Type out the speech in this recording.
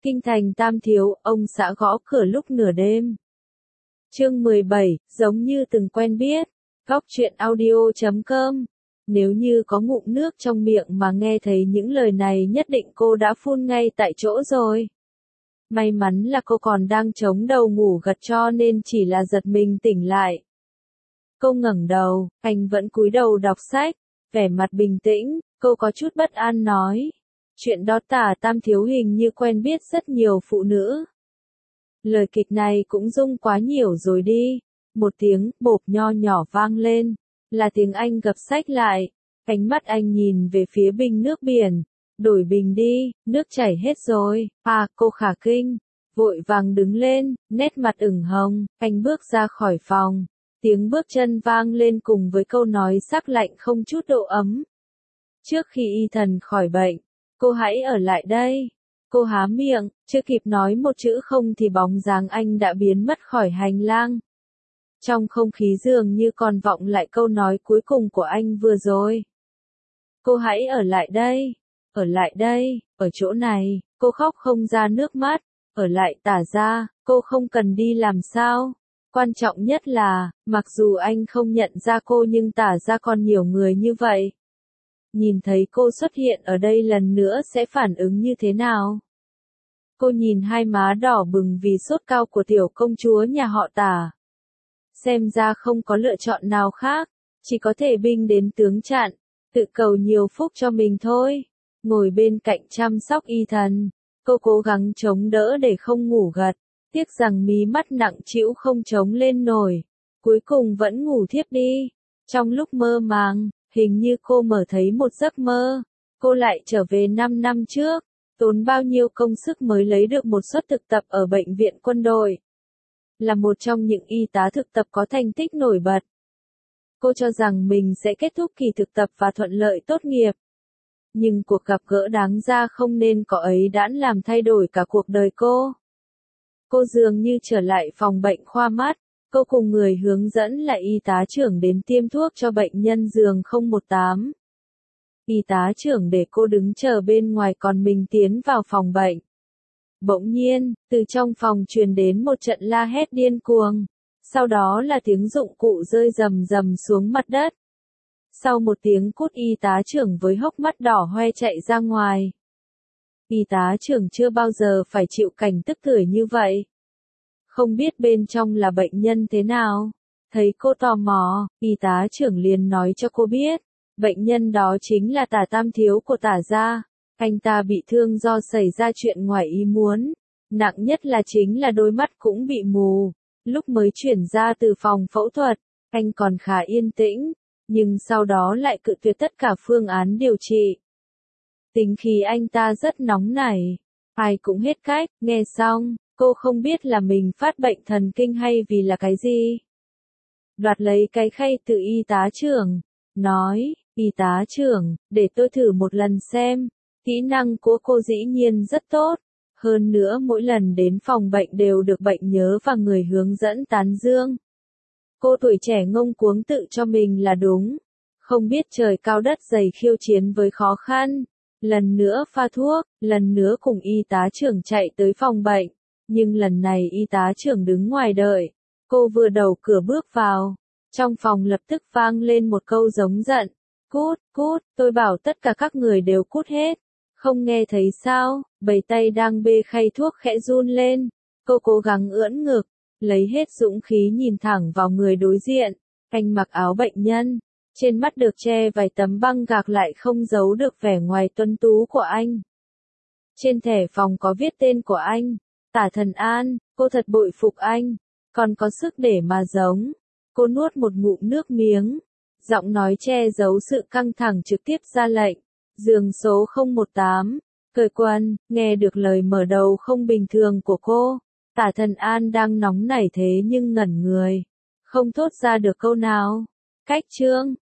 Kinh thành Tam Thiếu, ông xã gõ cửa lúc nửa đêm. Chương 17, giống như từng quen biết. Góc truyện audio.com. Nếu như có ngụm nước trong miệng mà nghe thấy những lời này nhất định cô đã phun ngay tại chỗ rồi. May mắn là cô còn đang chống đầu ngủ gật cho nên chỉ là giật mình tỉnh lại. Cô ngẩng đầu, anh vẫn cúi đầu đọc sách, vẻ mặt bình tĩnh, cô có chút bất an nói. Chuyện đó Tả Tam Thiếu hình như quen biết rất nhiều phụ nữ. Lời kịch này cũng rung quá nhiều rồi đi. Một tiếng bộp nho nhỏ vang lên, là tiếng anh gập sách lại. Ánh mắt anh nhìn về phía bình nước biển. Đổi bình đi, nước chảy hết rồi. À, cô khả kinh. Vội vàng đứng lên, nét mặt ửng hồng, anh bước ra khỏi phòng. Tiếng bước chân vang lên cùng với câu nói sắc lạnh không chút độ ấm. Trước khi y thần khỏi bệnh, cô hãy ở lại đây. Cô há miệng, chưa kịp nói một chữ không thì bóng dáng anh đã biến mất khỏi hành lang. Trong không khí dường như còn vọng lại câu nói cuối cùng của anh vừa rồi. Cô hãy ở lại đây, ở chỗ này, cô khóc không ra nước mắt, ở lại Tả gia, cô không cần đi làm sao. Quan trọng nhất là, mặc dù anh không nhận ra cô nhưng Tả gia còn nhiều người như vậy. Nhìn thấy cô xuất hiện ở đây lần nữa sẽ phản ứng như thế nào? Cô nhìn hai má đỏ bừng vì sốt cao của tiểu công chúa nhà họ Tả. Xem ra không có lựa chọn nào khác, chỉ có thể binh đến tướng chặn, tự cầu nhiều phúc cho mình thôi. Ngồi bên cạnh chăm sóc y thần, cô cố gắng chống đỡ để không ngủ gật, tiếc rằng mí mắt nặng trĩu không chống lên nổi, cuối cùng vẫn ngủ thiếp đi. Trong lúc mơ màng, hình như cô mở thấy một giấc mơ, cô lại trở về 5 năm trước, tốn bao nhiêu công sức mới lấy được một suất thực tập ở bệnh viện quân đội. Là một trong những y tá thực tập có thành tích nổi bật. Cô cho rằng mình sẽ kết thúc kỳ thực tập và thuận lợi tốt nghiệp. Nhưng cuộc gặp gỡ đáng ra không nên có ấy đã làm thay đổi cả cuộc đời cô. Cô dường như trở lại phòng bệnh khoa mắt, cô cùng người hướng dẫn là y tá trưởng đến tiêm thuốc cho bệnh nhân giường 018. Y tá trưởng để cô đứng chờ bên ngoài còn mình tiến vào phòng bệnh. Bỗng nhiên, từ trong phòng truyền đến một trận la hét điên cuồng, sau đó là tiếng dụng cụ rơi rầm rầm xuống mặt đất. Sau một tiếng cút y tá trưởng với hốc mắt đỏ hoe chạy ra ngoài. Y tá trưởng chưa bao giờ phải chịu cảnh tức tưởi như vậy. Không biết bên trong là bệnh nhân thế nào. Thấy cô tò mò, y tá trưởng liền nói cho cô biết, bệnh nhân đó chính là Tả Tam Thiếu của Tả gia. Anh ta bị thương do xảy ra chuyện ngoài ý muốn. Nặng nhất là chính là đôi mắt cũng bị mù. Lúc mới chuyển ra từ phòng phẫu thuật, anh còn khá yên tĩnh, nhưng sau đó lại cự tuyệt tất cả phương án điều trị. Tính khí anh ta rất nóng nảy, ai cũng hết cách. Nghe xong, cô không biết là mình phát bệnh thần kinh hay vì là cái gì. Đoạt lấy cái khay từ y tá trưởng, nói, y tá trưởng, để tôi thử một lần xem. Kỹ năng của cô dĩ nhiên rất tốt. Hơn nữa mỗi lần đến phòng bệnh đều được bệnh nhớ và người hướng dẫn tán dương. Cô tuổi trẻ ngông cuống tự cho mình là đúng. Không biết trời cao đất dày khiêu chiến với khó khăn. Lần nữa pha thuốc, lần nữa cùng y tá trưởng chạy tới phòng bệnh. Nhưng lần này y tá trưởng đứng ngoài đợi. Cô vừa đầu cửa bước vào. Trong phòng lập tức vang lên một câu giống giận. Cút, cút, tôi bảo tất cả các người đều cút hết. Không nghe thấy sao, bầy tay đang bê khay thuốc khẽ run lên. Cô cố gắng ưỡn ngực, lấy hết dũng khí nhìn thẳng vào người đối diện. Anh mặc áo bệnh nhân, trên mắt được che vài tấm băng gạc lại không giấu được vẻ ngoài tuấn tú của anh. Trên thẻ phòng có viết tên của anh, Tả Thần An, cô thật bội phục anh, còn có sức để mà giống. Cô nuốt một ngụm nước miếng, giọng nói che giấu sự căng thẳng trực tiếp ra lệnh. Giường số 018, cởi quần. Nghe được lời mở đầu không bình thường của cô, Tả Thần An đang nóng nảy thế nhưng ngẩn người, không thốt ra được câu nào. Cách chương